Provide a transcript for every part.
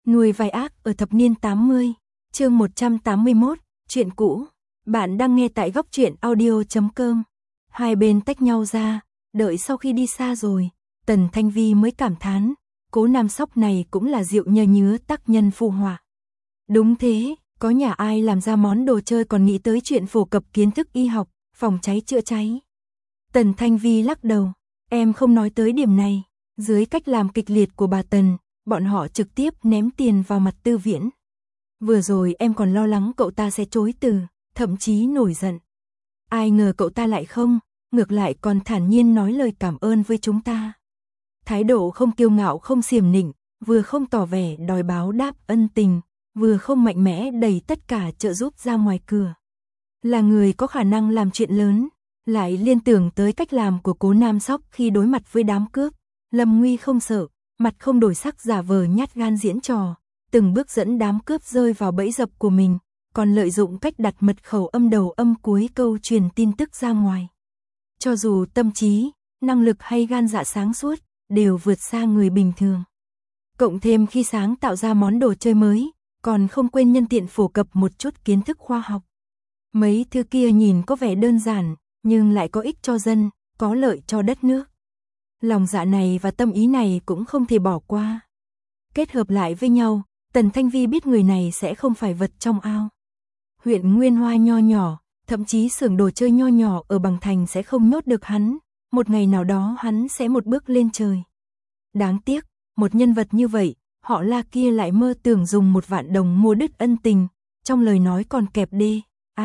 Nuôi vai ác ở thập niên 80, chương 181, chuyện cũ. Bạn đang nghe tại góc truyện audio.com. Hai bên tách nhau ra, đợi sau khi đi xa rồi, Tần Thanh Vi mới cảm thán, Cố Nam Sóc này cũng là rượu nhờ nhứa tác nhân phù họa. Đúng thế, có nhà ai làm ra món đồ chơi còn nghĩ tới chuyện phổ cập kiến thức y học, phòng cháy chữa cháy. Tần Thanh Vi lắc đầu, em không nói tới điểm này, dưới cách làm kịch liệt của bà Tần, bọn họ trực tiếp ném tiền vào mặt Tư Viễn. Vừa rồi em còn lo lắng cậu ta sẽ chối từ, thậm chí nổi giận. Ai ngờ cậu ta lại không, ngược lại còn thản nhiên nói lời cảm ơn với chúng ta. Thái độ không kiêu ngạo không xiểm nịnh, vừa không tỏ vẻ đòi báo đáp ân tình, vừa không mạnh mẽ đẩy tất cả trợ giúp ra ngoài cửa. Là người có khả năng làm chuyện lớn, lại liên tưởng tới cách làm của Cố Nam Sóc khi đối mặt với đám cướp. Lâm Nguy không sợ, mặt không đổi sắc giả vờ nhát gan diễn trò, từng bước dẫn đám cướp rơi vào bẫy dập của mình, còn lợi dụng cách đặt mật khẩu âm đầu âm cuối câu truyền tin tức ra ngoài. Cho dù tâm trí, năng lực hay gan dạ sáng suốt, đều vượt xa người bình thường. Cộng thêm khi sáng tạo ra món đồ chơi mới, còn không quên nhân tiện phổ cập một chút kiến thức khoa học. Mấy thứ kia nhìn có vẻ đơn giản, nhưng lại có ích cho dân, có lợi cho đất nước. Lòng dạ này và tâm ý này cũng không thể bỏ qua. Kết hợp lại với nhau, Tần Thanh Vi biết người này sẽ không phải vật trong ao. Huyện Nguyên Hoa nho nhỏ, thậm chí xưởng đồ chơi nho nhỏ ở Bằng Thành sẽ không nhốt được hắn, một ngày nào đó hắn sẽ một bước lên trời. Đáng tiếc, một nhân vật như vậy, họ La kia lại mơ tưởng dùng 1.000.000 đồng mua đứt ân tình, trong lời nói còn kẹp đê,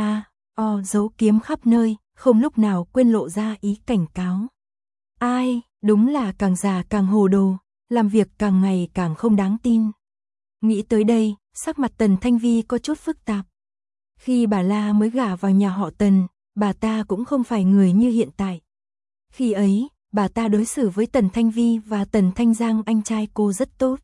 giấu kiếm khắp nơi, không lúc nào quên lộ ra ý cảnh cáo. Ai, đúng là càng già càng hồ đồ, làm việc càng ngày càng không đáng tin. Nghĩ tới đây, sắc mặt Tần Thanh Vi có chút phức tạp. Khi bà La mới gả vào nhà họ Tần, bà ta cũng không phải người như hiện tại. Khi ấy, bà ta đối xử với Tần Thanh Vi và Tần Thanh Giang anh trai cô rất tốt.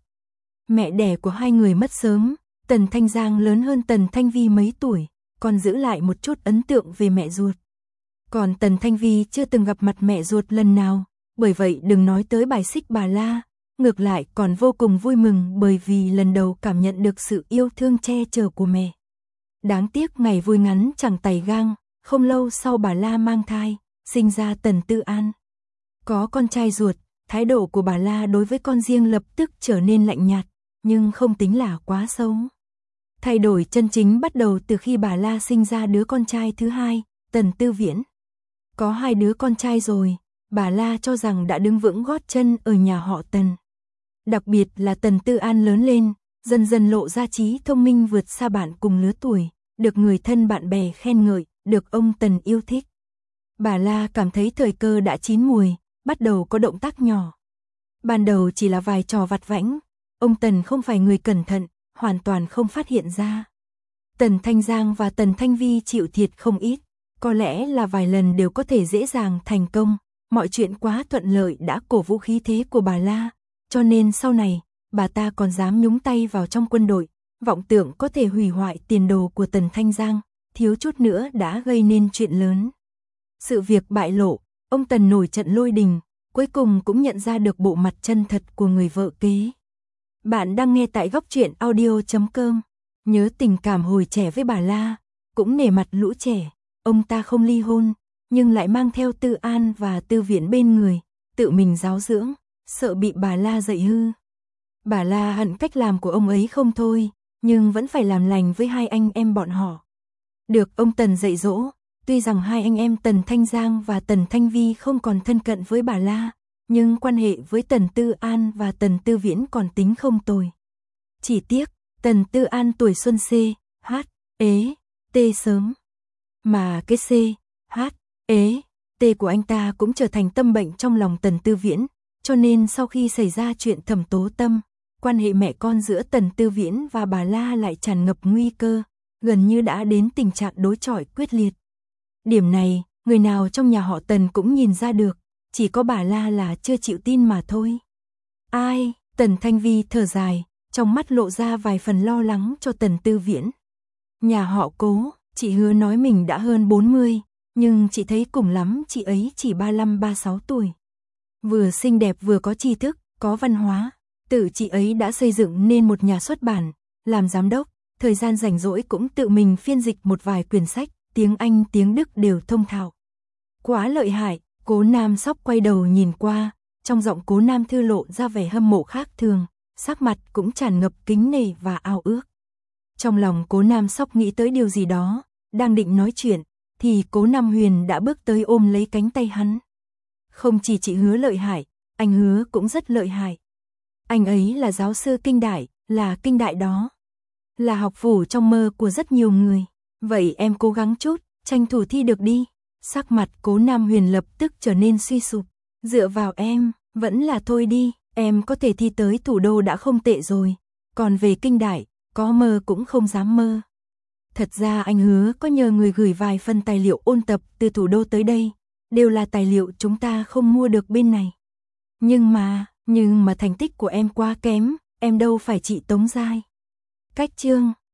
Mẹ đẻ của hai người mất sớm, Tần Thanh Giang lớn hơn Tần Thanh Vi mấy tuổi, còn giữ lại một chút ấn tượng về mẹ ruột. Còn Tần Thanh Vi chưa từng gặp mặt mẹ ruột lần nào, bởi vậy đừng nói tới bài xích bà La, ngược lại còn vô cùng vui mừng bởi vì lần đầu cảm nhận được sự yêu thương che chở của mẹ. Đáng tiếc ngày vui ngắn chẳng tày gang, không lâu sau bà La mang thai, sinh ra Tần Tư An. Có con trai ruột, thái độ của bà La đối với con riêng lập tức trở nên lạnh nhạt, nhưng không tính là quá xấu. Thay đổi chân chính bắt đầu từ khi bà La sinh ra đứa con trai thứ hai, Tần Tư Viễn. Có hai đứa con trai rồi, bà La cho rằng đã đứng vững gót chân ở nhà họ Tần. Đặc biệt là Tần Tư An lớn lên, dần dần lộ ra trí thông minh vượt xa bạn cùng lứa tuổi, được người thân bạn bè khen ngợi, được ông Tần yêu thích. Bà La cảm thấy thời cơ đã chín mùi, bắt đầu có động tác nhỏ. Ban đầu chỉ là vài trò vặt vãnh, ông Tần không phải người cẩn thận, hoàn toàn không phát hiện ra. Tần Thanh Giang và Tần Thanh Vi chịu thiệt không ít, có lẽ là vài lần đều có thể dễ dàng thành công, mọi chuyện quá thuận lợi đã cổ vũ khí thế của bà La, cho nên sau này, bà ta còn dám nhúng tay vào trong quân đội, vọng tưởng có thể hủy hoại tiền đồ của Tần Thanh Giang, thiếu chút nữa đã gây nên chuyện lớn. Sự việc bại lộ, ông Tần nổi trận lôi đình, cuối cùng cũng nhận ra được bộ mặt chân thật của người vợ kế. Bạn đang nghe tại góc truyện audio.com. Nhớ tình cảm hồi trẻ với bà La, cũng nể mặt lũ trẻ, ông ta không ly hôn, nhưng lại mang theo Tư An và Tư Viễn bên người, tự mình giáo dưỡng, sợ bị bà La dạy hư. Bà La hận cách làm của ông ấy không thôi, nhưng vẫn phải làm lành với hai anh em bọn họ. Được ông Tần dạy dỗ, tuy rằng hai anh em Tần Thanh Giang và Tần Thanh Vi không còn thân cận với bà La, nhưng quan hệ với Tần Tư An và Tần Tư Viễn còn tính không tồi. Chỉ tiếc, Tần Tư An tuổi xuân C, H, ế, T sớm. Mà cái C, H, ế, T của anh ta cũng trở thành tâm bệnh trong lòng Tần Tư Viễn, cho nên sau khi xảy ra chuyện Thẩm Tố Tâm, quan hệ mẹ con giữa Tần Tư Viễn và bà La lại tràn ngập nguy cơ, gần như đã đến tình trạng đối chọi quyết liệt. Điểm này, người nào trong nhà họ Tần cũng nhìn ra được, chỉ có bà La là chưa chịu tin mà thôi. Ai, Tần Thanh Vi thở dài, trong mắt lộ ra vài phần lo lắng cho Tần Tư Viễn. Nhà họ Cố, chị hứa nói mình đã hơn 40, nhưng chị thấy cùng lắm chị ấy chỉ 35-36 tuổi. Vừa xinh đẹp vừa có tri thức, có văn hóa, Tự chị ấy đã xây dựng nên một nhà xuất bản, làm giám đốc, thời gian rảnh rỗi cũng tự mình phiên dịch một vài quyển sách, tiếng Anh tiếng Đức đều thông thạo. Quá lợi hại, Cố Nam Sóc quay đầu nhìn qua, trong giọng Cố Nam Thư lộ ra vẻ hâm mộ khác thường, sắc mặt cũng tràn ngập kính nể và ao ước. Trong lòng Cố Nam Sóc nghĩ tới điều gì đó, đang định nói chuyện, thì Cố Nam Huyền đã bước tới ôm lấy cánh tay hắn. Không chỉ chị Hứa lợi hại, anh Hứa cũng rất lợi hại. Anh ấy là giáo sư kinh đại, là kinh đại đó. Là học phủ trong mơ của rất nhiều người. Vậy em cố gắng chút, tranh thủ thi được đi. Sắc mặt Cố Nam Huyền lập tức trở nên suy sụp. Dựa vào em, vẫn là thôi đi, em có thể thi tới thủ đô đã không tệ rồi. Còn về kinh đại, có mơ cũng không dám mơ. Thật ra anh Hứa có nhờ người gửi vài phần tài liệu ôn tập từ thủ đô tới đây. Đều là tài liệu chúng ta không mua được bên này. Nhưng mà thành tích của em quá kém, em đâu phải chị Tống Giai. Cách chương